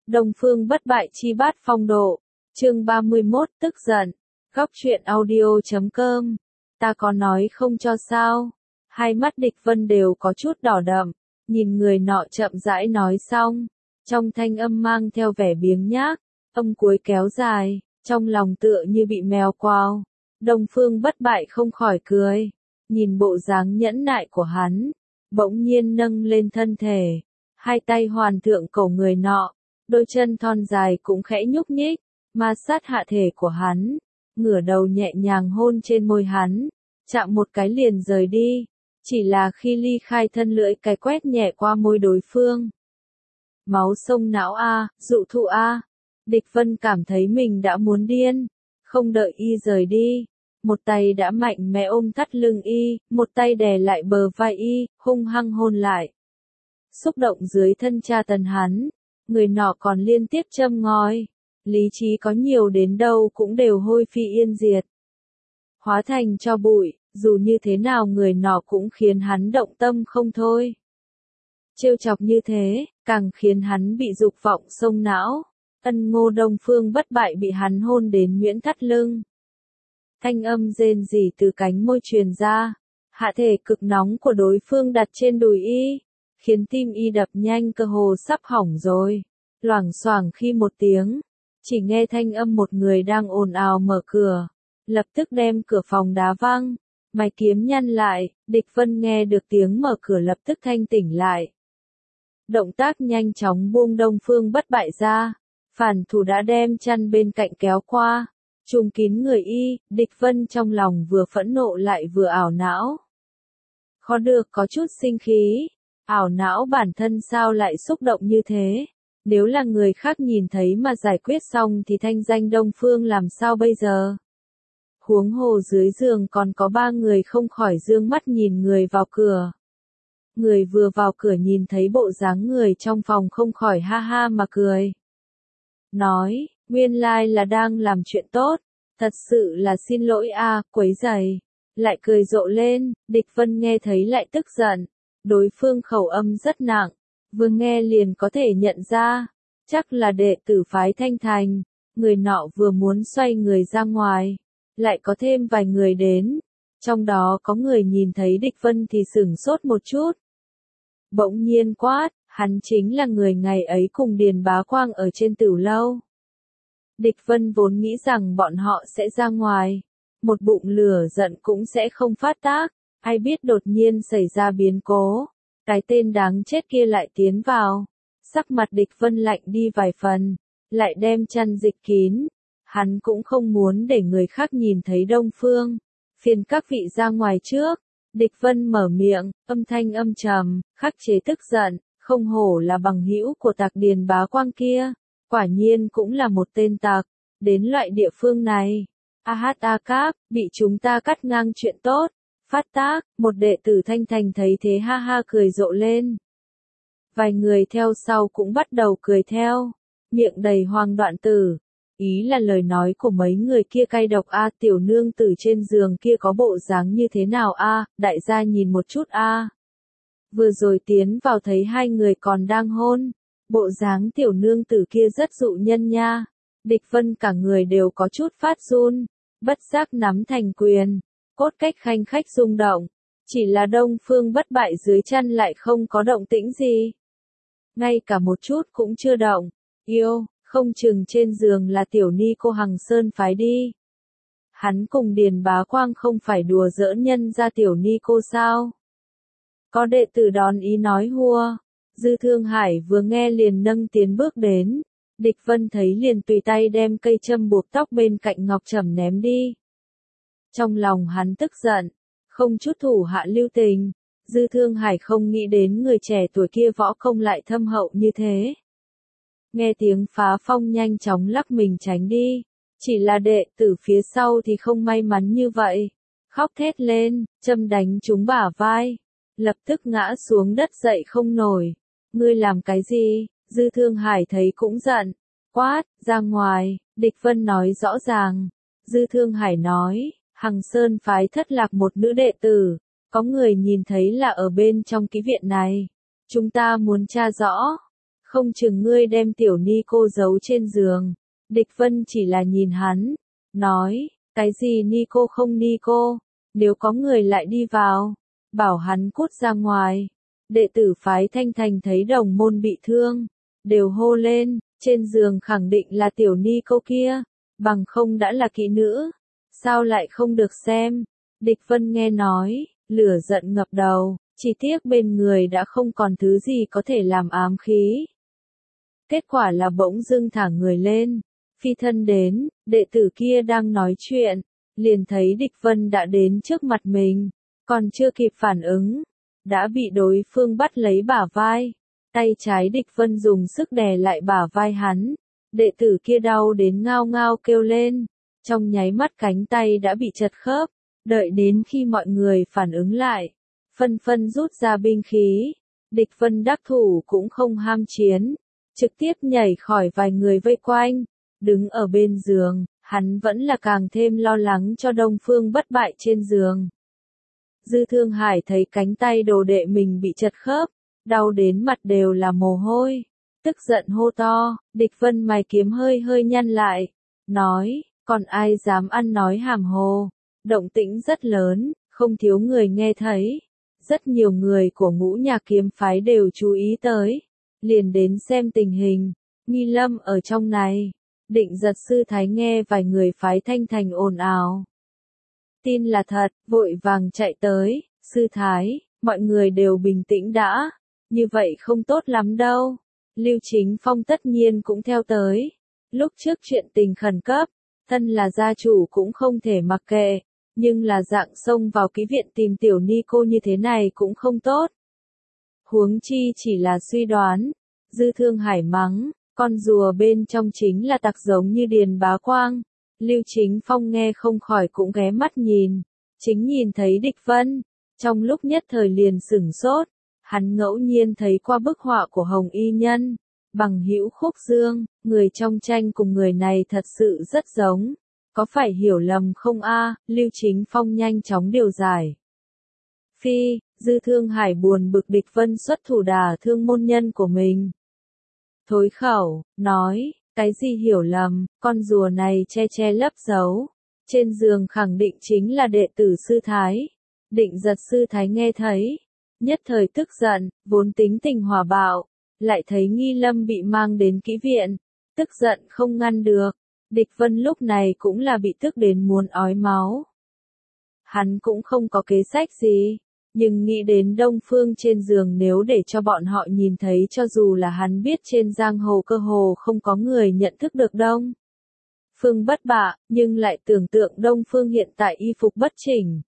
Đông Phương bất bại chi bát phong độ. Chương 31 tức giận. Góc truyện audio.com. Ta có nói không cho sao? Hai mắt Địch Vân đều có chút đỏ đậm, nhìn người nọ chậm rãi nói xong, trong thanh âm mang theo vẻ biếng nhác, âm cuối kéo dài, trong lòng tựa như bị mèo quao. Đông Phương bất bại không khỏi cười, nhìn bộ dáng nhẫn nại của hắn, bỗng nhiên nâng lên thân thể, hai tay hoàn thượng cổ người nọ, đôi chân thon dài cũng khẽ nhúc nhích, ma sát hạ thể của hắn, ngửa đầu nhẹ nhàng hôn trên môi hắn, chạm một cái liền rời đi, chỉ là khi ly khai thân lưỡi cái quét nhẹ qua môi đối phương. Máu sông não a, dụ thụ a. Địch Vân cảm thấy mình đã muốn điên, không đợi y rời đi, một tay đã mạnh mẽ ôm thắt lưng y, một tay đè lại bờ vai y, hung hăng hôn lại. Xúc động dưới thân tra tấn hắn, người nọ còn liên tiếp châm ngòi, lý trí có nhiều đến đâu cũng đều hôi phi yên diệt. Hóa thành cho bụi, dù như thế nào người nọ cũng khiến hắn động tâm không thôi. Trêu chọc như thế, càng khiến hắn bị dục vọng xông não. Ân Ngô Đông Phương bất bại bị hắn hôn đến nhuyễn thắt lưng. Thanh âm rên rỉ từ cánh môi truyền ra, hạ thể cực nóng của đối phương đặt trên đùi y, khiến tim y đập nhanh cơ hồ sắp hỏng rồi. Loảng xoảng khi một tiếng, chỉ nghe thanh âm một người đang ồn ào mở cửa, lập tức đem cửa phòng đá văng, mày kiếm nhăn lại, Địch Vân nghe được tiếng mở cửa lập tức thanh tỉnh lại. Động tác nhanh chóng buông Đông Phương bất bại ra, phản thủ đã đem chăn bên cạnh kéo qua, trùm kín người y, Địch Vân trong lòng vừa phẫn nộ lại vừa ảo não. Khó được có chút sinh khí, ảo não bản thân sao lại xúc động như thế, nếu là người khác nhìn thấy mà giải quyết xong thì thanh danh Đông Phương làm sao bây giờ? Huống hồ dưới giường còn có ba người không khỏi dương mắt nhìn người vào cửa. Người vừa vào cửa nhìn thấy bộ dáng người trong phòng không khỏi ha ha mà cười. Nói, nguyên lai là đang làm chuyện tốt, thật sự là xin lỗi a, quấy rầy. Lại cười rộ lên, Địch Vân nghe thấy lại tức giận, đối phương khẩu âm rất nặng, vừa nghe liền có thể nhận ra, chắc là đệ tử phái Thanh Thành, người nọ vừa muốn xoay người ra ngoài, lại có thêm vài người đến, trong đó có người nhìn thấy Địch Vân thì sửng sốt một chút. Bỗng nhiên quát, hắn chính là người ngày ấy cùng Điền Bá Quang ở trên Tửu Lâu. Địch Vân vốn nghĩ rằng bọn họ sẽ ra ngoài, một bụng lửa giận cũng sẽ không phát tác, ai biết đột nhiên xảy ra biến cố, cái tên đáng chết kia lại tiến vào, sắc mặt Địch Vân lạnh đi vài phần, lại đem chăn dịch kín, hắn cũng không muốn để người khác nhìn thấy Đông Phương, phiền các vị ra ngoài trước. Địch Vân mở miệng, âm thanh âm trầm, khắc chế tức giận, không hổ là bằng hữu của Tạc Điền Bá Quang kia, quả nhiên cũng là một tên tặc, đến loại địa phương này. Cáp, bị chúng ta cắt ngang chuyện tốt, phát tác, một đệ tử Thanh Thành thấy thế ha ha cười rộ lên. Vài người theo sau cũng bắt đầu cười theo, miệng đầy hoang đoạn tử. Ý là lời nói của mấy người kia cay độc a, tiểu nương tử trên giường kia có bộ dáng như thế nào a, đại gia nhìn một chút a. Vừa rồi tiến vào thấy hai người còn đang hôn, bộ dáng tiểu nương tử kia rất dụ nhân nha. Địch Vân cả người đều có chút phát run, bất giác nắm thành quyền, cốt cách khanh khách rung động, chỉ là Đông Phương bất bại dưới chân lại không có động tĩnh gì. Ngay cả một chút cũng chưa động, yêu. Không chừng trên giường là tiểu ni cô Hằng Sơn phái đi. Hắn cùng Điền Bá Quang không phải đùa giỡn nhân ra tiểu ni cô sao? Có đệ tử đón ý nói hùa. Dư Thương Hải vừa nghe liền nâng tiến bước đến. Địch Vân thấy liền tùy tay đem cây châm buộc tóc bên cạnh Ngọc Trầm ném đi. Trong lòng hắn tức giận, không chút thủ hạ lưu tình. Dư Thương Hải không nghĩ đến người trẻ tuổi kia võ công lại thâm hậu như thế. Nghe tiếng phá phong nhanh chóng lắc mình tránh đi, chỉ là đệ tử phía sau thì không may mắn như vậy, khóc thét lên, châm đánh trúng bả vai, lập tức ngã xuống đất dậy không nổi. Ngươi làm cái gì? Dư Thương Hải thấy cũng giận, quát, ra ngoài. Địch Vân nói rõ ràng. Dư Thương Hải nói, Hằng Sơn phái thất lạc một nữ đệ tử, có người nhìn thấy là ở bên trong ký viện này, chúng ta muốn tra rõ. không chừng ngươi đem tiểu ni cô giấu trên giường. Địch Vân chỉ là nhìn hắn, nói, cái gì ni cô không ni cô, nếu có người lại đi vào, bảo hắn cút ra ngoài. Đệ tử phái Thanh Thành thấy đồng môn bị thương, đều hô lên, trên giường khẳng định là tiểu ni cô kia, bằng không đã là kỹ nữ, sao lại không được xem. Địch Vân nghe nói, lửa giận ngập đầu, chỉ tiếc bên người đã không còn thứ gì có thể làm ám khí. Kết quả là bỗng dưng thả người lên, phi thân đến, đệ tử kia đang nói chuyện, liền thấy Địch Vân đã đến trước mặt mình, còn chưa kịp phản ứng, đã bị đối phương bắt lấy bả vai. Tay trái Địch Vân dùng sức đè lại bả vai hắn, đệ tử kia đau đến ngao ngao kêu lên, trong nháy mắt cánh tay đã bị chật khớp, đợi đến khi mọi người phản ứng lại, phân phân rút ra binh khí, Địch Vân đắc thủ cũng không ham chiến, trực tiếp nhảy khỏi vài người vây quanh, đứng ở bên giường, hắn vẫn là càng thêm lo lắng cho Đông Phương Bất Bại trên giường. Dư Thương Hải thấy cánh tay đồ đệ mình bị chật khớp, đau đến mặt đều là mồ hôi, tức giận hô to. Địch Vân mày kiếm hơi hơi nhăn lại, nói, còn ai dám ăn nói hàm hồ, động tĩnh rất lớn, không thiếu người nghe thấy, rất nhiều người của Ngũ Nhạc kiếm phái đều chú ý tới, liền đến xem tình hình. Nghi Lâm ở trong này. Định Giật sư thái nghe vài người phái Thanh Thành ồn ào, tin là thật, vội vàng chạy tới. Sư thái, mọi người đều bình tĩnh đã, như vậy không tốt lắm đâu. Lưu Chính Phong tất nhiên cũng theo tới. Lúc trước chuyện tình khẩn cấp, thân là gia chủ cũng không thể mặc kệ, nhưng là dạng xông vào ký viện tìm tiểu ni cô như thế này cũng không tốt. Huống chi chỉ là suy đoán. Dư Thương Hải mắng, con rùa bên trong chính là tặc giống như Điền Bá Quang. Lưu Chính Phong nghe không khỏi cũng ghé mắt nhìn, chính nhìn thấy Địch Vân, trong lúc nhất thời liền sửng sốt, hắn ngẫu nhiên thấy qua bức họa của Hồng Y Nhân, bằng hữu Khúc Dương, người trong tranh cùng người này thật sự rất giống, có phải hiểu lầm không a? Lưu Chính Phong nhanh chóng điều giải. Phi, Dư Thương Hải buồn bực Địch Vân xuất thủ đả thương môn nhân của mình. Thối khẩu, nói, cái gì hiểu lầm, con rùa này che che lấp giấu, trên giường khẳng định chính là đệ tử sư thái. Định Giật sư thái nghe thấy, nhất thời tức giận, vốn tính tình hòa bạo, lại thấy Nghi Lâm bị mang đến kỹ viện, tức giận không ngăn được. Địch Vân lúc này cũng là bị tức đến muốn ói máu. Hắn cũng không có kế sách gì, nhưng nghĩ đến Đông Phương trên giường nếu để cho bọn họ nhìn thấy cho dù là hắn biết trên giang hồ cơ hồ không có người nhận thức được Đông Phương Bất Bại, nhưng lại tưởng tượng Đông Phương hiện tại y phục bất chỉnh.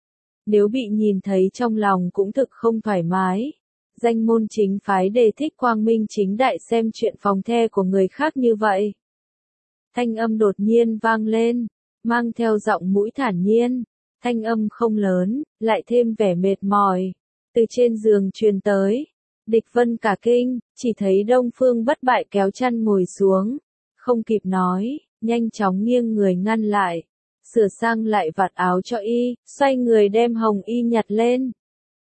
Nếu bị nhìn thấy trong lòng cũng thực không thoải mái. Danh môn chính phái đề thích quang minh chính đại xem chuyện phòng the của người khác như vậy. Thanh âm đột nhiên vang lên, mang theo giọng mũi thản nhiên. Thanh âm không lớn, lại thêm vẻ mệt mỏi. Từ trên giường truyền tới. Địch Vân cả kinh, chỉ thấy Đông Phương Bất Bại kéo chăn ngồi xuống. Không kịp nói, nhanh chóng nghiêng người ngăn lại. Sửa sang lại vạt áo cho y, xoay người đem hồng y nhặt lên.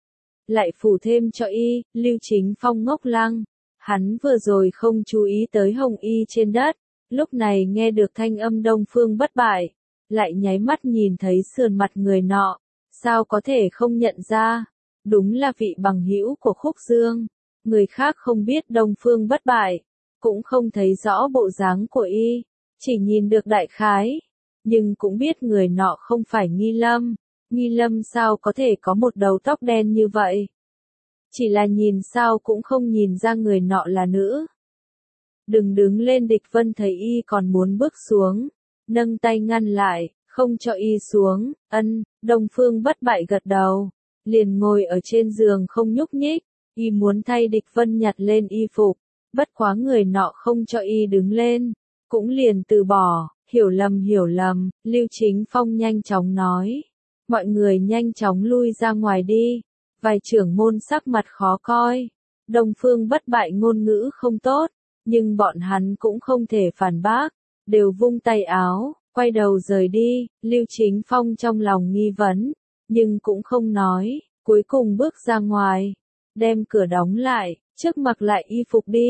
Lại phủ thêm cho y. Lưu Chính Phong ngốc lăng. Hắn vừa rồi không chú ý tới hồng y trên đất. Lúc này nghe được thanh âm Đông Phương Bất Bại, lại nháy mắt nhìn thấy sườn mặt người nọ, sao có thể không nhận ra, đúng là vị bằng hữu của Khúc Dương. Người khác không biết Đông Phương Bất Bại, cũng không thấy rõ bộ dáng của y, chỉ nhìn được đại khái, nhưng cũng biết người nọ không phải Nghi Lâm. Nghi Lâm sao có thể có một đầu tóc đen như vậy? Chỉ là nhìn sao cũng không nhìn ra người nọ là nữ. Đừng đứng lên. Địch Vân thấy y còn muốn bước xuống, nâng tay ngăn lại, không cho y xuống. Đông Phương Bất Bại gật đầu, liền ngồi ở trên giường không nhúc nhích. Y muốn thay Địch Vân nhặt lên y phục, bất quá người nọ không cho y đứng lên, cũng liền từ bỏ. Hiểu lầm. Lưu Chính Phong nhanh chóng nói, mọi người nhanh chóng lui ra ngoài đi. Vài trưởng môn sắc mặt khó coi. Đông Phương Bất Bại ngôn ngữ không tốt, nhưng bọn hắn cũng không thể phản bác, đều vung tay áo, quay đầu rời đi. Lưu Chính Phong trong lòng nghi vấn, nhưng cũng không nói, cuối cùng bước ra ngoài, đem cửa đóng lại, trước mặc lại y phục đi.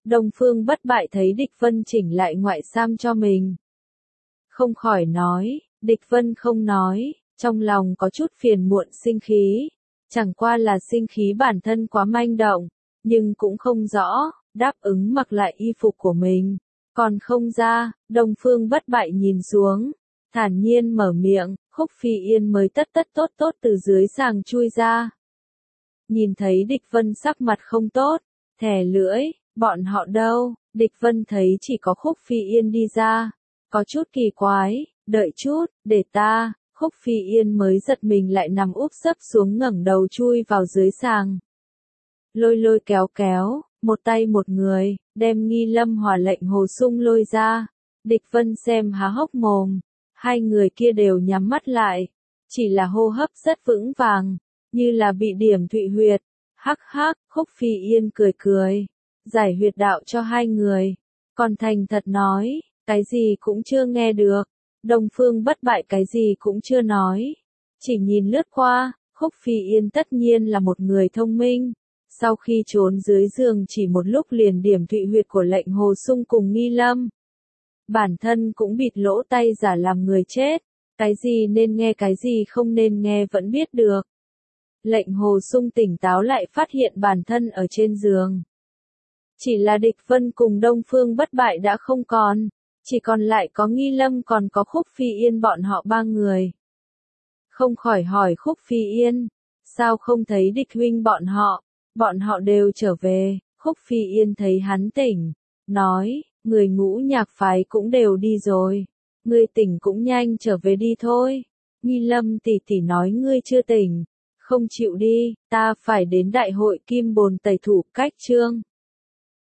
Đông Phương Bất Bại thấy Địch Vân chỉnh lại ngoại sam cho mình. Không khỏi nói, Địch Vân không nói, trong lòng có chút phiền muộn sinh khí. Chẳng qua là sinh khí bản thân quá manh động, nhưng cũng không rõ, đáp ứng mặc lại y phục của mình. Còn không ra, Đông Phương Bất Bại nhìn xuống, thản nhiên mở miệng, Khúc Phi Yên mới tất tốt từ dưới sàng chui ra. Nhìn thấy Địch Vân sắc mặt không tốt, thè lưỡi, bọn họ đâu? Địch Vân thấy chỉ có Khúc Phi Yên đi ra, có chút kỳ quái, đợi chút, để ta. Khúc Phi Yên mới giật mình lại nằm úp sấp xuống ngẩng đầu chui vào dưới sàng. Lôi kéo, một tay một người, đem Nghi Lâm Hỏa lệnh Hồ Sung lôi ra. Địch Vân xem há hốc mồm, hai người kia đều nhắm mắt lại, chỉ là hô hấp rất vững vàng, như là bị điểm thụy huyệt. Hắc hắc, Khúc Phi Yên cười, giải huyệt đạo cho hai người, còn thành thật nói, cái gì cũng chưa nghe được. Đông Phương Bất Bại cái gì cũng chưa nói, chỉ nhìn lướt qua. Khúc Phi Yên tất nhiên là một người thông minh, sau khi trốn dưới giường chỉ một lúc liền điểm thụy huyệt của lệnh Hồ Sung cùng Nghi Lâm. Bản thân cũng bịt lỗ tai giả làm người chết, cái gì nên nghe cái gì không nên nghe vẫn biết được. Lệnh Hồ Sung tỉnh táo lại phát hiện bản thân ở trên giường. Chỉ là Địch Vân cùng Đông Phương Bất Bại đã không còn, chỉ còn lại có Nghi Lâm còn có Khúc Phi Yên bọn họ ba người. Không khỏi hỏi Khúc Phi Yên, sao không thấy Địch huynh bọn họ đều trở về. Khúc Phi Yên thấy hắn tỉnh, nói, người Ngũ Nhạc phái cũng đều đi rồi, ngươi tỉnh cũng nhanh trở về đi thôi. Nghi Lâm tỷ tỷ nói ngươi chưa tỉnh, không chịu đi, ta phải đến đại hội Kim Bồn tẩy thủ cách chương.